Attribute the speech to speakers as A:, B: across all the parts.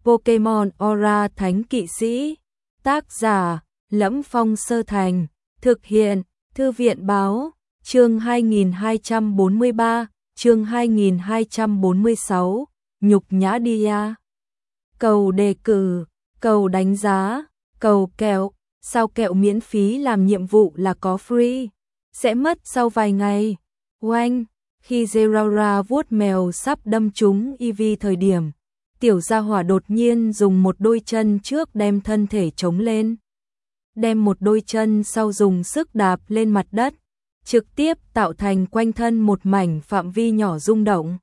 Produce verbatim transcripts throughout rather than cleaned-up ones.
A: Pokemon Aura Thánh Kỵ Sĩ. Tác giả: Lẫm Phong Sơ Thành. Thực hiện: Thư viện báo. Chương hai nghìn hai trăm bốn mươi ba, chương hai nghìn hai trăm bốn mươi sáu, nhục nhã Dia. Cầu đề cử, cầu đánh giá, cầu kẹo, sao kẹo miễn phí làm nhiệm vụ là có free, sẽ mất sau vài ngày. Oanh, khi Zeraora vuốt mèo sắp đâm trúng Eevee thời điểm, tiểu gia hỏa đột nhiên dùng một đôi chân trước đem thân thể chống lên, đem một đôi chân sau dùng sức đạp lên mặt đất, trực tiếp tạo thành quanh thân một mảnh phạm vi nhỏ rung động.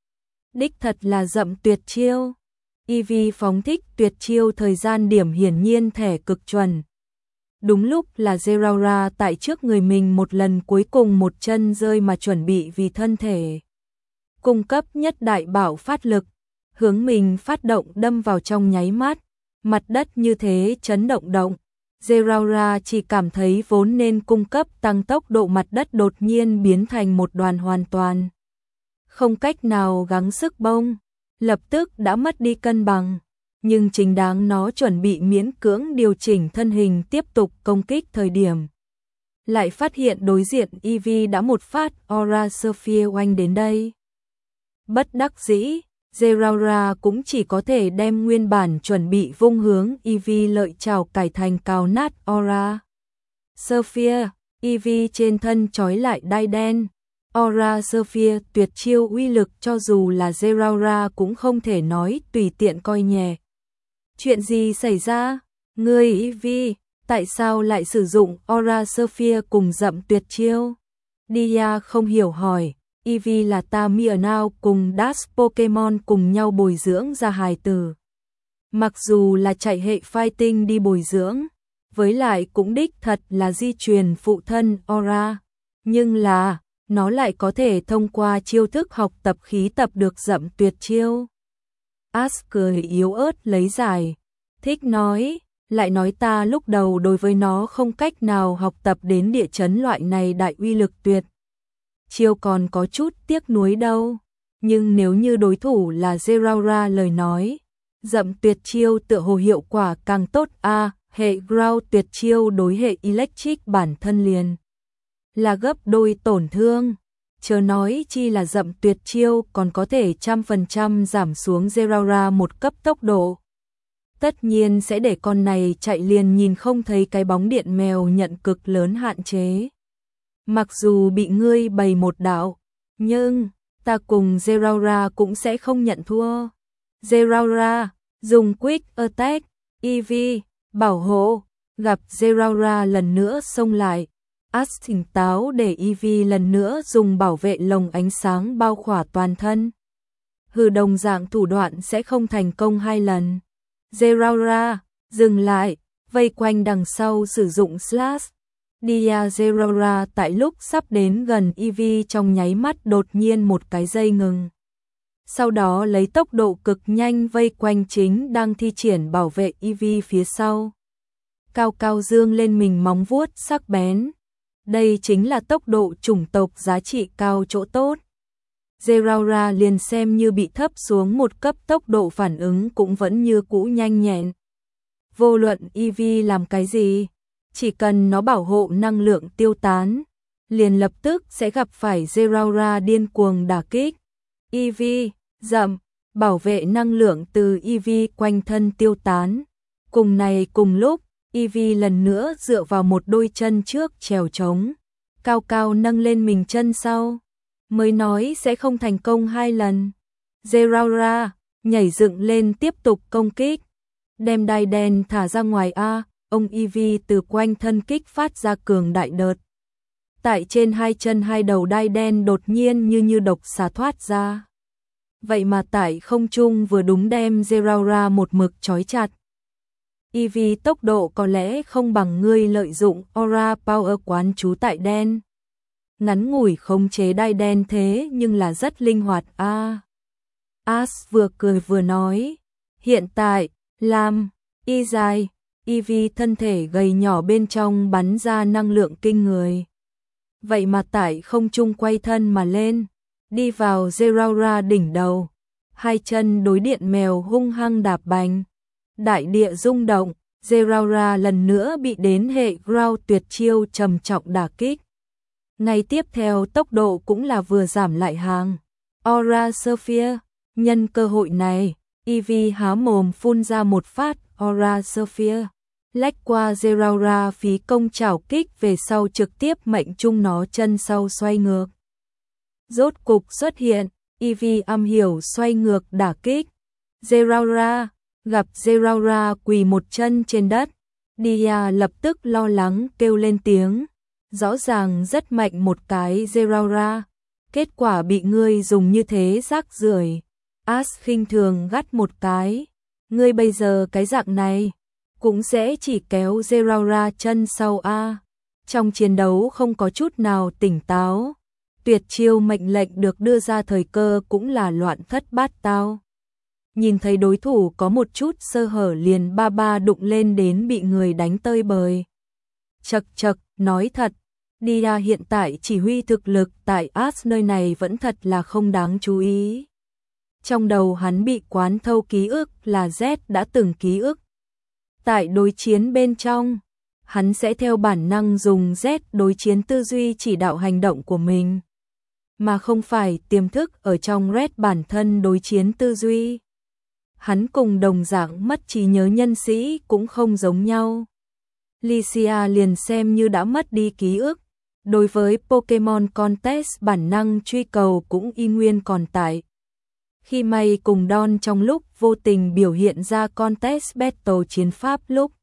A: Đích thật là dậm tuyệt chiêu. Eevee phóng thích tuyệt chiêu thời gian điểm hiển nhiên thẻ cực chuẩn. Đúng lúc là Zeraora tại trước người mình một lần cuối cùng một chân rơi mà chuẩn bị vì thân thể cung cấp nhất đại bảo phát lực, hướng mình phát động đâm vào trong nháy mắt, mặt đất như thế chấn động động. Zeraora chỉ cảm thấy vốn nên cung cấp tăng tốc độ mặt đất đột nhiên biến thành một đoàn hoàn toàn không cách nào gắng sức bông, lập tức đã mất đi cân bằng. Nhưng chính đáng nó chuẩn bị miễn cưỡng điều chỉnh thân hình tiếp tục công kích thời điểm, lại phát hiện đối diện Eevee đã một phát Aura Sphere oanh đến đây. Bất đắc dĩ, Zeraora cũng chỉ có thể đem nguyên bản chuẩn bị vung hướng Eevee lợi chảo cải thành cào nát Aura Sphere. Eevee trên thân trói lại đai đen. Aura Sphere tuyệt chiêu uy lực cho dù là Zeraora cũng không thể nói tùy tiện coi nhẹ. Chuyện gì xảy ra? Ngươi Eevee, tại sao lại sử dụng Aura Sphere cùng dậm tuyệt chiêu? Dia không hiểu hỏi. Eevee là ta Meowth cùng Dash Pokemon cùng nhau bồi dưỡng ra hài tử. Mặc dù là chạy hệ fighting đi bồi dưỡng, với lại cũng đích thật là di truyền phụ thân Aura, nhưng là nó lại có thể thông qua chiêu thức học tập khí tập được dậm tuyệt chiêu. Ash cười yếu ớt lấy giải, thích nói, lại nói ta lúc đầu đối với nó không cách nào học tập đến địa chấn loại này đại uy lực tuyệt chiêu còn có chút tiếc nuối đâu. Nhưng nếu như đối thủ là Zeraora lời nói, dậm tuyệt chiêu tựa hồ hiệu quả càng tốt a. À, hệ Ground tuyệt chiêu đối hệ Electric bản thân liền là gấp đôi tổn thương, chớ nói chi là dậm tuyệt chiêu còn có thể trăm phần trăm giảm xuống Zeraora một cấp tốc độ. Tất nhiên sẽ để con này chạy liền nhìn không thấy cái bóng điện mèo nhận cực lớn hạn chế. Mặc dù bị ngươi bày một đạo, nhưng ta cùng Zeraora cũng sẽ không nhận thua. Zeraora dùng Quick Attack. Eevee bảo hộ. Gặp Zeraora lần nữa xông lại, Ash tỉnh táo để Eevee lần nữa dùng bảo vệ lồng ánh sáng bao khỏa toàn thân. Hừ, đồng dạng thủ đoạn sẽ không thành công hai lần. Zeraora dừng lại, vây quanh đằng sau sử dụng Slash. Dia Zeraora tại lúc sắp đến gần Eevee trong nháy mắt đột nhiên một cái dây ngừng. Sau đó lấy tốc độ cực nhanh vây quanh chính đang thi triển bảo vệ Eevee phía sau. Cao cao dương lên mình móng vuốt sắc bén. Đây chính là tốc độ chủng tộc giá trị cao chỗ tốt. Zeraora liền xem như bị thấp xuống một cấp tốc độ phản ứng cũng vẫn như cũ nhanh nhẹn. Vô luận Eevee làm cái gì, chỉ cần nó bảo hộ năng lượng tiêu tán, liền lập tức sẽ gặp phải Zeraora điên cuồng đả kích. Eevee dậm, bảo vệ năng lượng từ Eevee quanh thân tiêu tán. Cùng này cùng lúc, Eevee lần nữa dựa vào một đôi chân trước trèo trống, cao cao nâng lên mình chân sau, mới nói sẽ không thành công hai lần. Zeraora nhảy dựng lên tiếp tục công kích, đem đai đen thả ra ngoài a. Ông Eevee từ quanh thân kích phát ra cường đại đợt. Tại trên hai chân hai đầu đai đen đột nhiên như như độc xà thoát ra. Vậy mà tại không trung vừa đúng đem Zeraora một mực trói chặt. Eevee tốc độ có lẽ không bằng ngươi lợi dụng Aura Power quán trú tại đen. Ngắn ngủi khống chế đai đen thế nhưng là rất linh hoạt a. À, Ash vừa cười vừa nói. Hiện tại, làm, y dài. Eevee thân thể gầy nhỏ bên trong bắn ra năng lượng kinh người. Vậy mà tại không trung quay thân mà lên, đi vào Zeraora đỉnh đầu. hai chân đối điện mèo hung hăng đạp bành. Đại địa rung động, Zeraora lần nữa bị đến hệ ground tuyệt chiêu trầm trọng đả kích. Ngay tiếp theo tốc độ cũng là vừa giảm lại hàng. Aura Sphere, nhân cơ hội này, Eevee há mồm phun ra một phát Aura Sphere, lách qua Zeraora phí công chảo kích về sau trực tiếp mệnh trung nó chân sau xoay ngược. Rốt cục xuất hiện, Eevee am hiểu xoay ngược đả kích. Zeraora, gặp Zeraora quỳ một chân trên đất, Dia lập tức lo lắng kêu lên tiếng. Rõ ràng rất mạnh một cái Zeraora, kết quả bị ngươi dùng như thế rác rưởi. Ash khinh thường gắt một cái, ngươi bây giờ cái dạng này cũng sẽ chỉ kéo Zeraora chân sau a. Trong chiến đấu không có chút nào tỉnh táo, tuyệt chiêu mệnh lệnh được đưa ra thời cơ cũng là loạn thất bát tao. Nhìn thấy đối thủ có một chút sơ hở liền ba ba đụng lên đến bị người đánh tơi bời. Chậc chậc, nói thật, Dia hiện tại chỉ huy thực lực tại Ash nơi này vẫn thật là không đáng chú ý. Trong đầu hắn bị quán thâu ký ức là Z đã từng ký ức. Tại đối chiến bên trong, hắn sẽ theo bản năng dùng Z đối chiến tư duy chỉ đạo hành động của mình, mà không phải tiềm thức ở trong Red bản thân đối chiến tư duy. Hắn cùng đồng dạng mất trí nhớ nhân sĩ cũng không giống nhau. Lycia liền xem như đã mất đi ký ức, đối với Pokemon Contest bản năng truy cầu cũng y nguyên còn tại. Khi May cùng Don trong lúc vô tình biểu hiện ra Contest Battle chiến pháp lúc,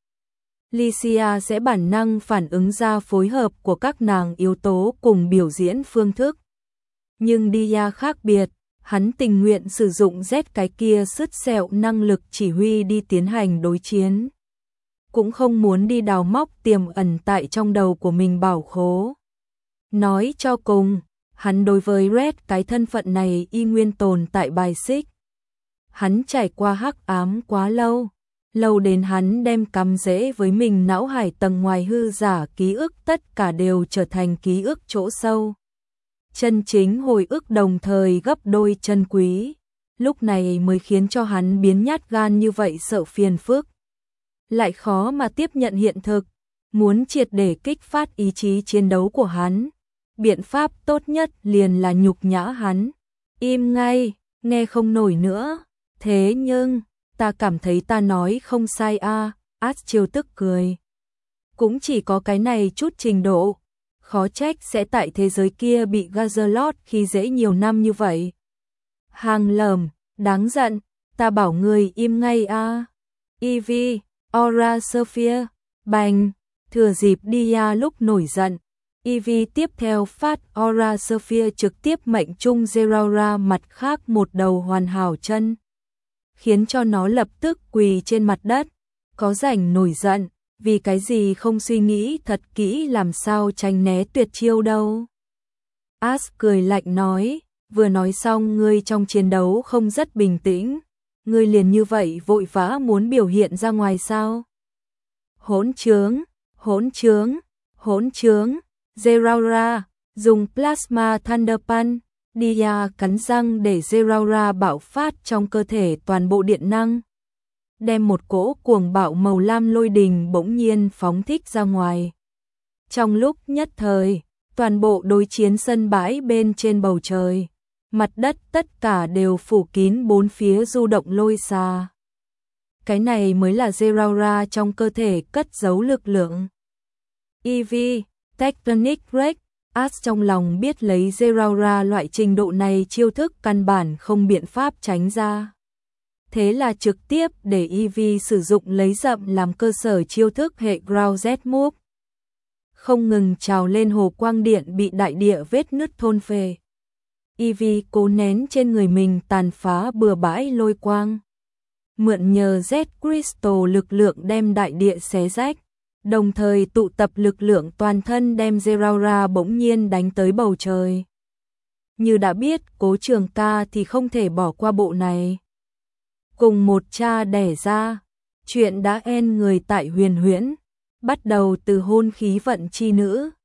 A: Lycia sẽ bản năng phản ứng ra phối hợp của các nàng yếu tố cùng biểu diễn phương thức. Nhưng Dia khác biệt, hắn tình nguyện sử dụng Z cái kia sứt sẹo năng lực chỉ huy đi tiến hành đối chiến, cũng không muốn đi đào móc tiềm ẩn tại trong đầu của mình bảo khố. Nói cho cùng, hắn đối với Red cái thân phận này y nguyên tồn tại bài xích. Hắn trải qua hắc ám quá lâu, lâu đến hắn đem cắm rễ với mình não hải tầng ngoài hư giả ký ức tất cả đều trở thành ký ức chỗ sâu. Chân chính hồi ức đồng thời gấp đôi chân quý, lúc này mới khiến cho hắn biến nhát gan như vậy sợ phiền phức. Lại khó mà tiếp nhận hiện thực, muốn triệt để kích phát ý chí chiến đấu của hắn. Biện pháp tốt nhất liền là nhục nhã hắn. Im ngay, nghe không nổi nữa. Thế nhưng, ta cảm thấy ta nói không sai a. À, Ash trêu tức cười. Cũng chỉ có cái này chút trình độ. Khó trách sẽ tại thế giới kia bị Gazalot khi dễ nhiều năm như vậy. Hàng lầm, đáng giận, ta bảo người im ngay a. À. Eevee, Aura Sphere, bành, thừa dịp Dia lúc nổi giận. Eevee tiếp theo phát Aura Sphere trực tiếp mệnh trung Zeraora mặt khác một đầu hoàn hảo chân, khiến cho nó lập tức quỳ trên mặt đất, có rảnh nổi giận, vì cái gì không suy nghĩ thật kỹ làm sao tránh né tuyệt chiêu đâu. Ash cười lạnh nói, vừa nói xong ngươi trong chiến đấu không rất bình tĩnh, ngươi liền như vậy vội vã muốn biểu hiện ra ngoài sao? Hỗn trướng, hỗn trướng, hỗn trướng. Zeraora dùng Plasma Thunder Punch, Dia cắn răng để Zeraora bạo phát trong cơ thể toàn bộ điện năng, đem một cỗ cuồng bạo màu lam lôi đình bỗng nhiên phóng thích ra ngoài. Trong lúc nhất thời, toàn bộ đối chiến sân bãi bên trên bầu trời, mặt đất tất cả đều phủ kín bốn phía du động lôi xà. Cái này mới là Zeraora trong cơ thể cất giấu lực lượng. Eevee, Tectonic Break, Ash trong lòng biết lấy Zeraora loại trình độ này chiêu thức căn bản không biện pháp tránh ra. Thế là trực tiếp để Eevee sử dụng lấy dậm làm cơ sở chiêu thức hệ Ground Z Move. Không ngừng trào lên hồ quang điện bị đại địa vết nứt thôn phệ. Eevee cố nén trên người mình tàn phá bừa bãi lôi quang. Mượn nhờ Z Crystal lực lượng đem đại địa xé rách, đồng thời tụ tập lực lượng toàn thân đem Zeraora bỗng nhiên đánh tới bầu trời. Như đã biết Cố Trường Ca thì không thể bỏ qua bộ này. Cùng một cha đẻ ra, chuyện đã en người tại Huyền Huyễn, bắt đầu từ hôn khí vận chi nữ,